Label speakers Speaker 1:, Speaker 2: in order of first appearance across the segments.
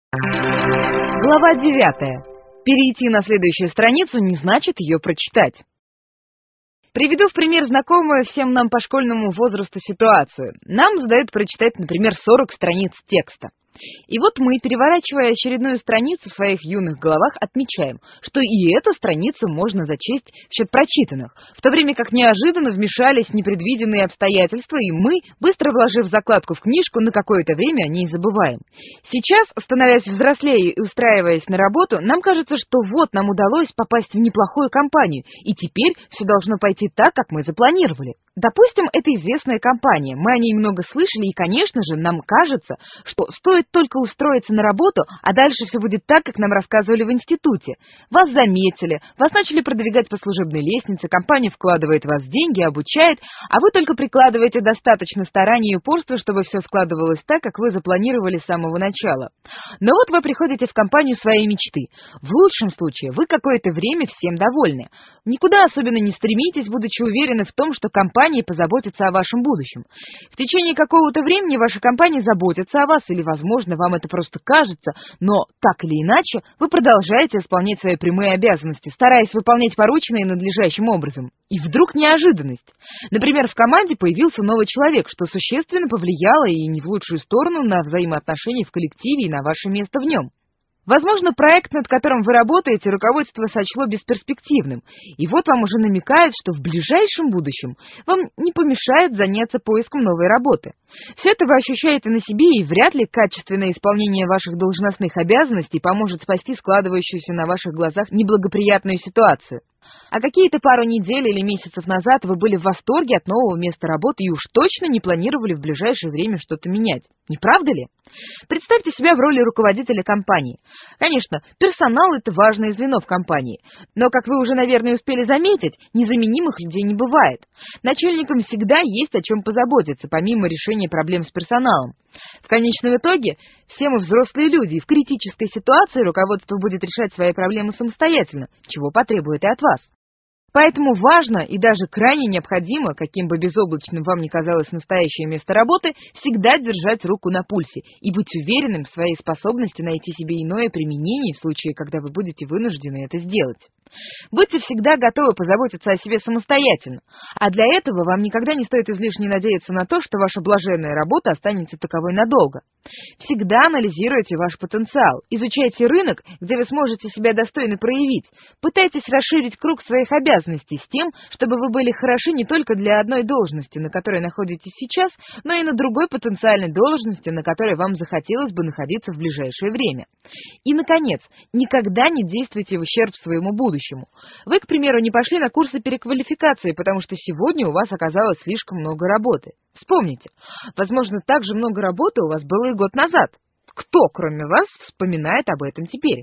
Speaker 1: Глава 9. Перейти на следующую страницу не значит ее прочитать. Приведу в пример знакомую всем нам по школьному возрасту ситуацию. Нам задают прочитать, например, 40 страниц текста. И вот мы, переворачивая очередную страницу в своих юных головах, отмечаем, что и эту страницу можно зачесть в счет прочитанных, в то время как неожиданно вмешались непредвиденные обстоятельства, и мы, быстро вложив закладку в книжку, на какое-то время о ней забываем. Сейчас, становясь взрослее и устраиваясь на работу, нам кажется, что вот нам удалось попасть в неплохую компанию, и теперь все должно пойти так, как мы запланировали. Допустим, это известная компания, мы о ней много слышали, и, конечно же, нам кажется, что стоит только устроиться на работу, а дальше все будет так, как нам рассказывали в институте. Вас заметили, вас начали продвигать по служебной лестнице, компания вкладывает в вас деньги, обучает, а вы только прикладываете достаточно стараний и упорства, чтобы все складывалось так, как вы запланировали с самого начала. Но вот вы приходите в компанию своей мечты. В лучшем случае вы какое-то время всем довольны. Никуда особенно не стремитесь, будучи уверены в том, что компания позаботится о вашем будущем. В течение какого-то времени ваша компания заботится о вас, или, возможно, вам это просто кажется, но так или иначе вы продолжаете исполнять свои прямые обязанности, стараясь выполнять порученные надлежащим образом. И вдруг неожиданность. Например, в команде появился новый человек, что существенно повлияло и не в лучшую сторону на взаимоотношения в коллективе и на ваше место в нем. Возможно, проект, над которым вы работаете, руководство сочло бесперспективным, и вот вам уже намекают, что в ближайшем будущем вам не помешает заняться поиском новой работы. Все это вы ощущаете на себе, и вряд ли качественное исполнение ваших должностных обязанностей поможет спасти складывающуюся на ваших глазах неблагоприятную ситуацию. А какие-то пару недель или месяцев назад вы были в восторге от нового места работы и уж точно не планировали в ближайшее время что-то менять. Не правда ли? Представьте себя в роли руководителя компании. Конечно, персонал — это важное звено в компании, но, как вы уже, наверное, успели заметить, незаменимых людей не бывает. Начальникам всегда есть о чем позаботиться, помимо решения проблем с персоналом. В конечном итоге, все мы взрослые люди, и в критической ситуации руководство будет решать свои проблемы самостоятельно, чего потребует и от вас. Поэтому важно и даже крайне необходимо, каким бы безоблачным вам ни казалось настоящее место работы, всегда держать руку на пульсе и быть уверенным в своей способности найти себе иное применение в случае, когда вы будете вынуждены это сделать. Будьте всегда готовы позаботиться о себе самостоятельно, а для этого вам никогда не стоит излишне надеяться на то, что ваша блаженная работа останется таковой надолго. Всегда анализируйте ваш потенциал, изучайте рынок, где вы сможете себя достойно проявить, пытайтесь расширить круг своих обязанностей с тем, чтобы вы были хороши не только для одной должности, на которой находитесь сейчас, но и на другой потенциальной должности, на которой вам захотелось бы находиться в ближайшее время. И, наконец, никогда не действуйте в ущерб своему будущему. Вы, к примеру, не пошли на курсы переквалификации, потому что сегодня у вас оказалось слишком много работы. Вспомните, возможно, так же много работы у вас было и год назад. Кто, кроме вас, вспоминает об этом теперь?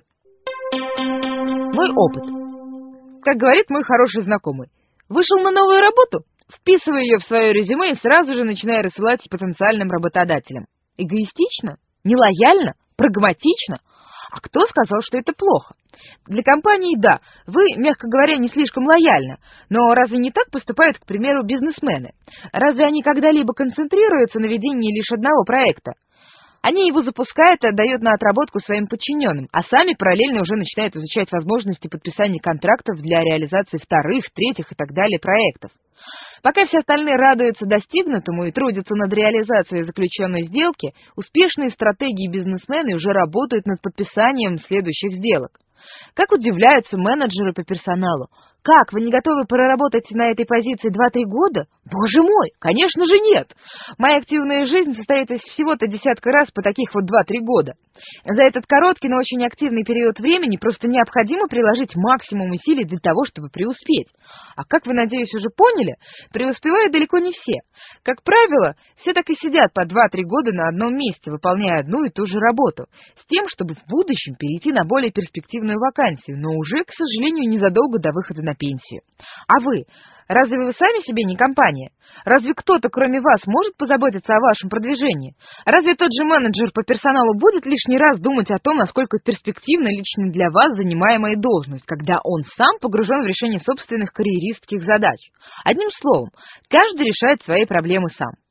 Speaker 1: Мой опыт. Как говорит мой хороший знакомый, вышел на новую работу, вписывай ее в свое резюме и сразу же начинай рассылать потенциальным работодателям. Эгоистично? Нелояльно? Прагматично? А кто сказал, что это плохо? Для компании, да, вы, мягко говоря, не слишком лояльны, но разве не так поступают, к примеру, бизнесмены? Разве они когда-либо концентрируются на ведении лишь одного проекта? Они его запускают и отдают на отработку своим подчиненным, а сами параллельно уже начинают изучать возможности подписания контрактов для реализации вторых, третьих и так далее проектов. Пока все остальные радуются достигнутому и трудятся над реализацией заключенной сделки, успешные стратегии бизнесмены уже работают над подписанием следующих сделок. Как удивляются менеджеры по персоналу. Как, вы не готовы проработать на этой позиции 2-3 года? Боже мой, конечно же нет! Моя активная жизнь состоит из всего-то десятка раз по таких вот 2-3 года. За этот короткий, но очень активный период времени просто необходимо приложить максимум усилий для того, чтобы преуспеть. А как вы, надеюсь, уже поняли, преуспевают далеко не все. Как правило, все так и сидят по 2-3 года на одном месте, выполняя одну и ту же работу, с тем, чтобы в будущем перейти на более перспективную вакансию, но уже, к сожалению, незадолго до выхода на пенсию. А вы? Разве вы сами себе не компания? Разве кто-то, кроме вас, может позаботиться о вашем продвижении? Разве тот же менеджер по персоналу будет лишний раз думать о том, насколько перспективна лично для вас занимаемая должность, когда он сам погружен в решение собственных карьеристских задач? Одним словом, каждый решает свои проблемы сам.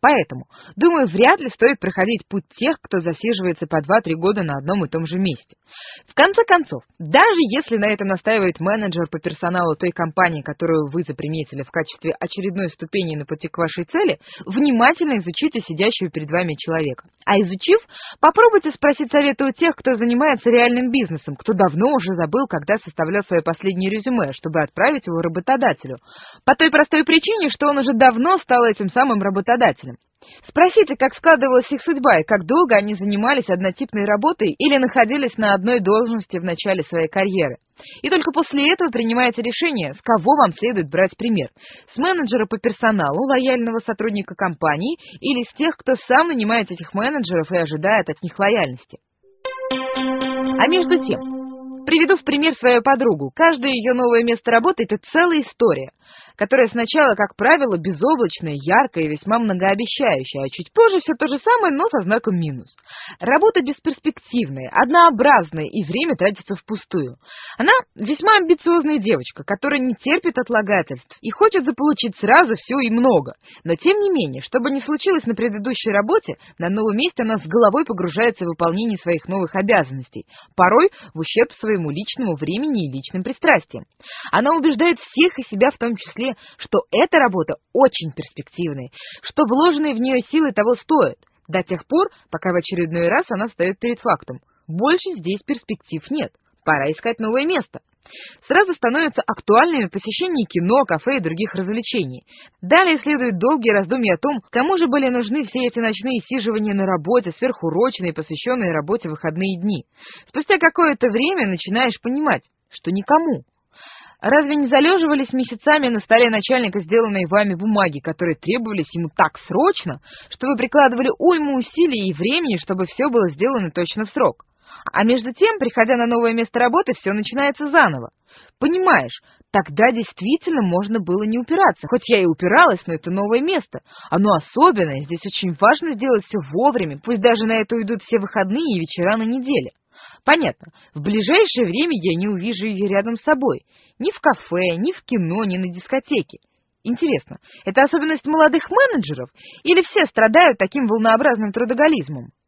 Speaker 1: Поэтому, думаю, вряд ли стоит проходить путь тех, кто засиживается по 2-3 года на одном и том же месте. В конце концов, даже если на этом настаивает менеджер по персоналу той компании, которую вы заприметили в качестве очередной ступени на пути к вашей цели, внимательно изучите сидящего перед вами человека. А изучив, попробуйте спросить совета у тех, кто занимается реальным бизнесом, кто давно уже забыл, когда составлял свое последнее резюме, чтобы отправить его работодателю. По той простой причине, что он уже давно стал этим самым работодателем. Спросите, как складывалась их судьба и как долго они занимались однотипной работой или находились на одной должности в начале своей карьеры. И только после этого принимаете решение, с кого вам следует брать пример. С менеджера по персоналу, лояльного сотрудника компании, или с тех, кто сам нанимает этих менеджеров и ожидает от них лояльности. А между тем, приведу в пример свою подругу. Каждое ее новое место работы – это целая история, которая сначала, как правило, безоблачная, яркая и весьма многообещающая, а чуть позже все то же самое, но со знаком минус. Работа бесперспективная, однообразная, и время тратится впустую. Она весьма амбициозная девочка, которая не терпит отлагательств и хочет заполучить сразу все и много. Но тем не менее, что бы ни случилось на предыдущей работе, на новом месте она с головой погружается в выполнение своих новых обязанностей, порой в ущерб своему личному времени и личным пристрастиям. Она убеждает всех и себя в том числе, что эта работа очень перспективная, что вложенные в нее силы того стоят, до тех пор, пока в очередной раз она встает перед фактом. Больше здесь перспектив нет, пора искать новое место. Сразу становятся актуальными посещение кино, кафе и других развлечений. Далее следуют долгие раздумья о том, кому же были нужны все эти ночные сиживания на работе, сверхурочные, посвященные работе в выходные дни. Спустя какое-то время начинаешь понимать, что никому. Разве не залеживались месяцами на столе начальника сделанные вами бумаги, которые требовались ему так срочно, что вы прикладывали уйму усилий и времени, чтобы все было сделано точно в срок? А между тем, приходя на новое место работы, все начинается заново. Понимаешь, тогда действительно можно было не упираться. Хоть я и упиралась, но это новое место. Оно особенное, здесь очень важно сделать все вовремя, пусть даже на это уйдут все выходные и вечера на неделе. Понятно, в ближайшее время я не увижу ее рядом с собой. Ни в кафе, ни в кино, ни на дискотеке. Интересно, это особенность молодых менеджеров? Или все страдают таким волнообразным трудоголизмом?